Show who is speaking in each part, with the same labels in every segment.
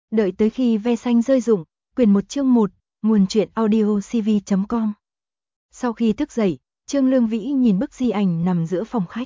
Speaker 1: Đợi tới khi ve xanh rơi rụng, quyển 1 chương 1, nguồn truyện audio cv.com. Sau khi thức dậy, Trương Lương Vĩ nhìn bức di ảnh nằm giữa phòng khách.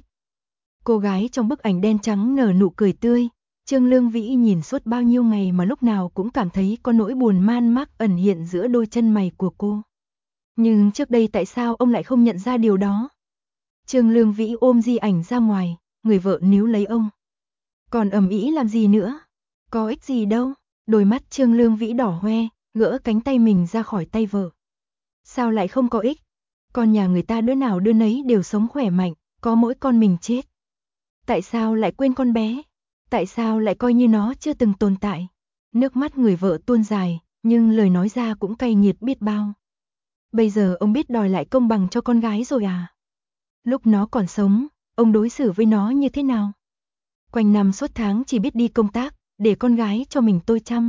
Speaker 1: Cô gái trong bức ảnh đen trắng nở nụ cười tươi, Trương Lương Vĩ nhìn suốt bao nhiêu ngày mà lúc nào cũng cảm thấy có nỗi buồn man mác ẩn hiện giữa đôi chân mày của cô. Nhưng trước đây tại sao ông lại không nhận ra điều đó? Trương Lương Vĩ ôm di ảnh ra ngoài, người vợ níu lấy ông. Còn ầm ĩ làm gì nữa? Có ích gì đâu. Đôi mắt Trương Lương Vĩ đỏ hoe, gỡ cánh tay mình ra khỏi tay vợ. Sao lại không có ích? Con nhà người ta đứa nào đứa nấy đều sống khỏe mạnh, có mỗi con mình chết. Tại sao lại quên con bé? Tại sao lại coi như nó chưa từng tồn tại? Nước mắt người vợ tuôn dài, nhưng lời nói ra cũng cay nghiệt biết bao. Bây giờ ông biết đòi lại công bằng cho con gái rồi à? Lúc nó còn sống, ông đối xử với nó như thế nào? Quanh năm suốt tháng chỉ biết đi công tác, để con gái cho mình tôi chăm.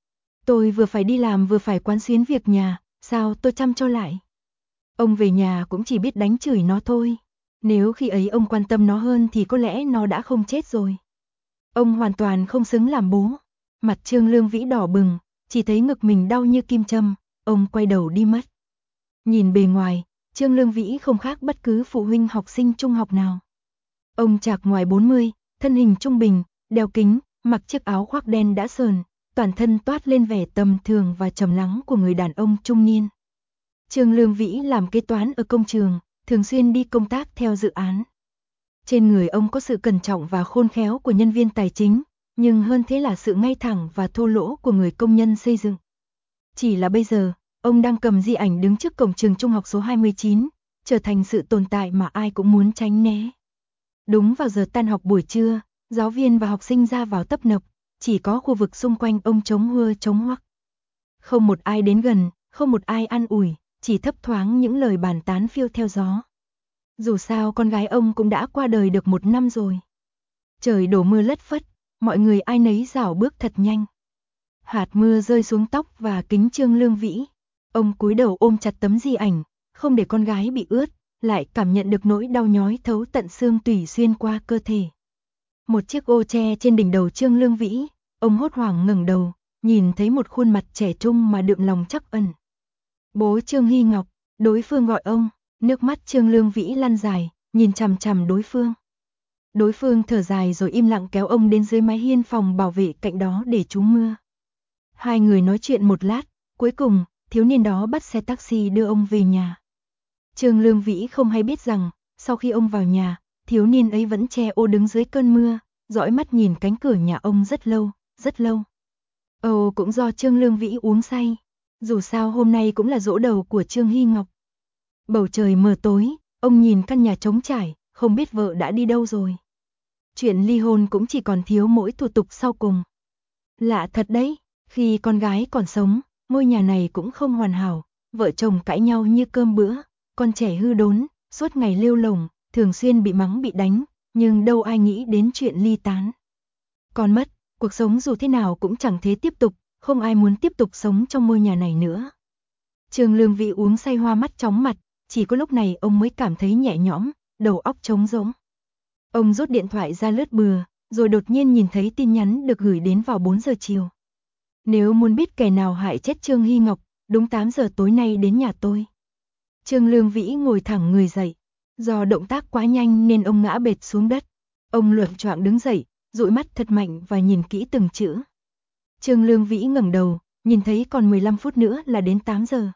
Speaker 1: Tôi vừa phải đi làm vừa phải quán xuyến việc nhà, sao tôi chăm cho lại? Ông về nhà cũng chỉ biết đánh chửi nó thôi. Nếu khi ấy ông quan tâm nó hơn thì có lẽ nó đã không chết rồi. Ông hoàn toàn không xứng làm bố. Mặt Trương Lương Vĩ đỏ bừng, chỉ thấy ngực mình đau như kim châm, ông quay đầu đi mất. Nhìn bề ngoài, Trương Lương Vĩ không khác bất cứ phụ huynh học sinh trung học nào. Ông chạc ngoài 40, thân hình trung bình, đeo kính, mặc chiếc áo khoác đen đã sờn, toàn thân toát lên vẻ tầm thường và trầm lắng của người đàn ông trung niên. Trương Lương Vĩ làm kế toán ở công trường, thường xuyên đi công tác theo dự án. Trên người ông có sự cẩn trọng và khôn khéo của nhân viên tài chính, nhưng hơn thế là sự ngay thẳng và thô lỗ của người công nhân xây dựng. Chỉ là bây giờ, ông đang cầm di ảnh đứng trước cổng trường trung học số 29, trở thành sự tồn tại mà ai cũng muốn tránh né. Đúng vào giờ tan học buổi trưa, giáo viên và học sinh ra vào tấp nập, chỉ có khu vực xung quanh ông trống hưa trống hoắc. Không một ai đến gần, không một ai an ủi, chỉ thấp thoáng những lời bàn tán phiêu theo gió. Dù sao con gái ông cũng đã qua đời được 1 năm rồi. Trời đổ mưa lất phất, mọi người ai nấy rảo bước thật nhanh. Hạt mưa rơi xuống tóc và kính Trương Lương Vĩ. Ông cúi đầu ôm chặt tấm di ảnh, không để con gái bị ướt, lại cảm nhận được nỗi đau nhói thấu tận xương tủy xuyên qua cơ thể. Một chiếc ô che trên đỉnh đầu Trương Lương Vĩ, ông hốt hoảng ngẩng đầu, nhìn thấy một khuôn mặt trẻ trung mà đượm lòng trắc ẩn. Bố Trương Hy Ngọc, đối phương gọi ông, nước mắt Trương Lương Vĩ lăn dài, nhìn chằm chằm đối phương. Đối phương thở dài rồi im lặng kéo ông đến dưới mái hiên phòng bảo vệ cạnh đó để trú mưa. Hai người nói chuyện một lát, cuối cùng, thiếu niên đó bắt xe taxi đưa ông về nhà. Trương Lương Vĩ không hay biết rằng, sau khi ông vào nhà, thiếu niên ấy vẫn che ô đứng dưới cơn mưa, dõi mắt nhìn cánh cửa nhà ông rất lâu, rất lâu. Ồ, cũng do Trương Lương Vĩ uống say. Dù sao hôm nay cũng là giỗ đầu của Trương Hy Ngọc. Bầu trời mờ tối, ông nhìn căn nhà trống trải, không biết vợ đã đi đâu rồi. Chuyện ly hôn cũng chỉ còn thiếu mỗi thủ tục sau cùng. Lạ thật đấy, khi con gái còn sống, ngôi nhà này cũng không hoàn hảo, vợ chồng cãi nhau như cơm bữa, con trẻ hư đốn, suốt ngày lêu lổng, thường xuyên bị mắng bị đánh, nhưng đâu ai nghĩ đến chuyện ly tán. Con mất, cuộc sống dù thế nào cũng chẳng thể tiếp tục, không ai muốn tiếp tục sống trong ngôi nhà này nữa. Trương Lương Vĩ uống say hoa mắt chóng mặt, chỉ có lúc này ông mới cảm thấy nhẹ nhõm, đầu óc trống rỗng. Ông rút điện thoại ra lướt bừa, rồi đột nhiên nhìn thấy tin nhắn được gửi đến vào 4 giờ chiều. Nếu muốn biết kẻ nào hại chết Trương Hy Ngọc, đúng 8 giờ tối nay đến nhà tôi. Trương Lương Vĩ ngồi thẳng người dậy. Do động tác quá nhanh nên ông ngã bệt xuống đất. Ông loạng choạng đứng dậy, dụi mắt thật mạnh và nhìn kỹ từng chữ. Trương Lương Vĩ ngẩng đầu, nhìn thấy còn 15 phút nữa là đến 8 giờ.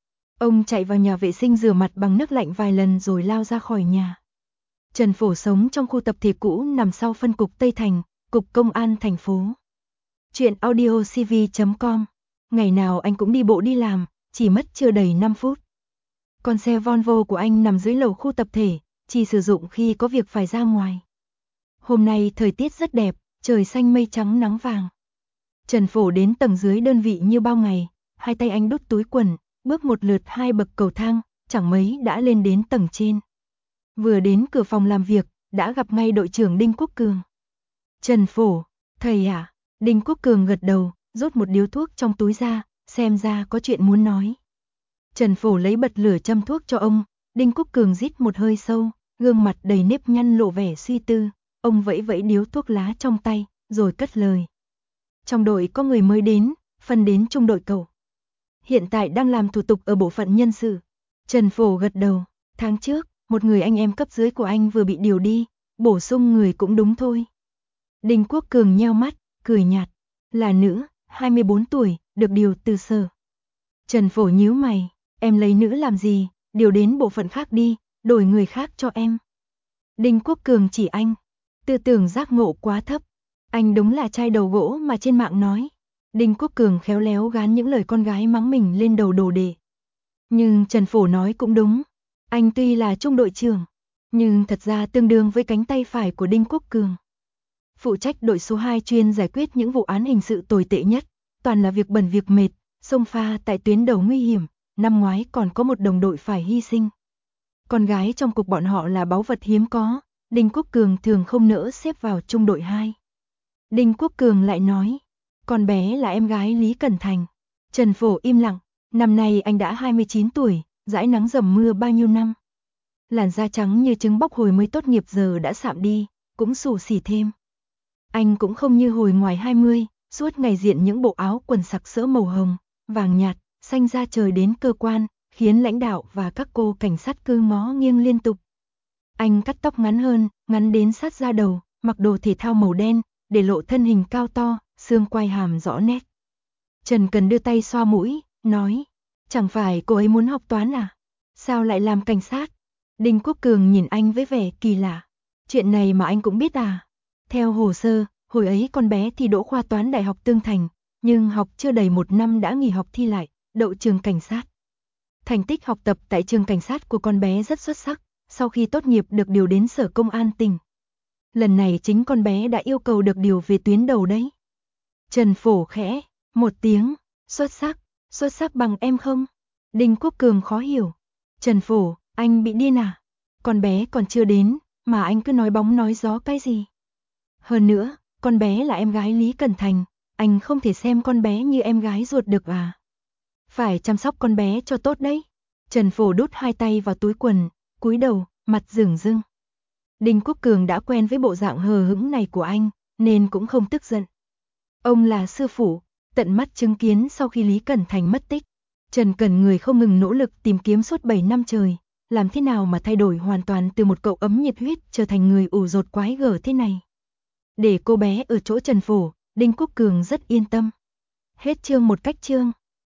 Speaker 1: Ông chạy vào nhà vệ sinh rửa mặt bằng nước lạnh vài lần rồi lao ra khỏi nhà. Trần Phổ sống trong khu tập thể cũ nằm sau phân cục Tây Thành, cục công an thành phố. Chuyện audio cv.com. Ngày nào anh cũng đi bộ đi làm, chỉ mất chưa đầy 5 phút. Con xe Volvo của anh nằm dưới lầu khu tập thể, chỉ sử dụng khi có việc phải ra ngoài. Hôm nay thời tiết rất đẹp, trời xanh mây trắng nắng vàng. Trần Phổ đến tầng dưới đơn vị như bao ngày, hai tay anh đút túi quần, bước một lượt 2 bậc cầu thang, chẳng mấy đã lên đến tầng trên. Vừa đến cửa phòng làm việc, đã gặp ngay đội trưởng Đinh Quốc Cường. Trần Phổ, thầy à? Đinh Quốc Cường gật đầu, rút một điếu thuốc trong túi ra, xem ra có chuyện muốn nói. Trần Phổ lấy bật lửa châm thuốc cho ông, Đinh Quốc Cường rít một hơi sâu, gương mặt đầy nếp nhăn lộ vẻ suy tư, ông vẫy vẫy điếu thuốc lá trong tay, rồi cất lời. Trong đội có người mới đến, phân đến trung đội cậu. Hiện tại đang làm thủ tục ở bộ phận nhân sự. Trần Phổ gật đầu, tháng trước, một người anh em cấp dưới của anh vừa bị điều đi, bổ sung người cũng đúng thôi. Đinh Quốc Cường nheo mắt, cười nhạt, là nữ, 24 tuổi, được điều từ sở. Trần Phổ nhíu mày, em lấy nữ làm gì, điều đến bộ phận khác đi, đổi người khác cho em. Đinh Quốc Cường chỉ anh, tư tưởng giác ngộ quá thấp, anh đúng là trai đầu gỗ mà trên mạng nói. Đinh Quốc Cường khéo léo gán những lời con gái mắng mình lên đầu đồ đệ. Nhưng Trần Phổ nói cũng đúng, anh tuy là trung đội trưởng, nhưng thật ra tương đương với cánh tay phải của Đinh Quốc Cường. Phụ trách đội số 2 chuyên giải quyết những vụ án hình sự tồi tệ nhất, toàn là việc bẩn việc mệt, xông pha tại tuyến đầu nguy hiểm, năm ngoái còn có một đồng đội phải hy sinh. Con gái trong cục bọn họ là báu vật hiếm có, Đinh Quốc Cường thường không nỡ xếp vào trung đội 2. Đinh Quốc Cường lại nói, con bé là em gái Lý Cẩn Thành. Trần Phổ im lặng, năm nay anh đã 29 tuổi, dãi nắng dầm mưa bao nhiêu năm. Làn da trắng như trứng bóc hồi mới tốt nghiệp giờ đã sạm đi, cũng xù xì thêm. Anh cũng không như hồi ngoài 20, suốt ngày diện những bộ áo quần sặc sỡ màu hồng, vàng nhạt, xanh da trời đến cơ quan, khiến lãnh đạo và các cô cảnh sát cứ ngó nghiêng liên tục. Anh cắt tóc ngắn hơn, ngắn đến sát da đầu, mặc đồ thể thao màu đen, để lộ thân hình cao to, xương quai hàm rõ nét. Trần Cần đưa tay xoa mũi, nói, chẳng phải cô ấy muốn học toán à? Sao lại làm cảnh sát? Đinh Quốc Cường nhìn anh với vẻ kỳ lạ. Chuyện này mà anh cũng biết à? Theo hồ sơ, hồi ấy con bé thi đỗ khoa toán Đại học Tương Thành, nhưng học chưa đầy 1 năm đã nghỉ học thi lại, đậu trường cảnh sát. Thành tích học tập tại trường cảnh sát của con bé rất xuất sắc, sau khi tốt nghiệp được điều đến sở công an tỉnh. Lần này chính con bé đã yêu cầu được điều về tuyến đầu đấy. Trần Phổ khẽ, một tiếng, xuất sắc bằng em không? Đinh Quốc Cường khó hiểu. Trần Phổ, anh bị điên à? Con bé còn chưa đến, mà anh cứ nói bóng nói gió cái gì? Hơn nữa, con bé là em gái Lý Cẩn Thành, anh không thể xem con bé như em gái ruột được à? Phải chăm sóc con bé cho tốt đấy. Trần Phổ đút 2 tay vào túi quần, cúi đầu, mặt rửng rưng. Đinh Quốc Cường đã quen với bộ dạng hờ hững này của anh, nên cũng không tức giận. Ông là sư phụ, tận mắt chứng kiến sau khi Lý Cẩn Thành mất tích. Trần Cẩn người không ngừng nỗ lực tìm kiếm suốt 7 năm trời, làm thế nào mà thay đổi hoàn toàn từ một cậu ấm nhiệt huyết trở thành người ủ rột quái gở thế này. Để cô bé ở chỗ Trần Phổ, Đinh Quốc Cường rất yên tâm. Hết chương một cách chương.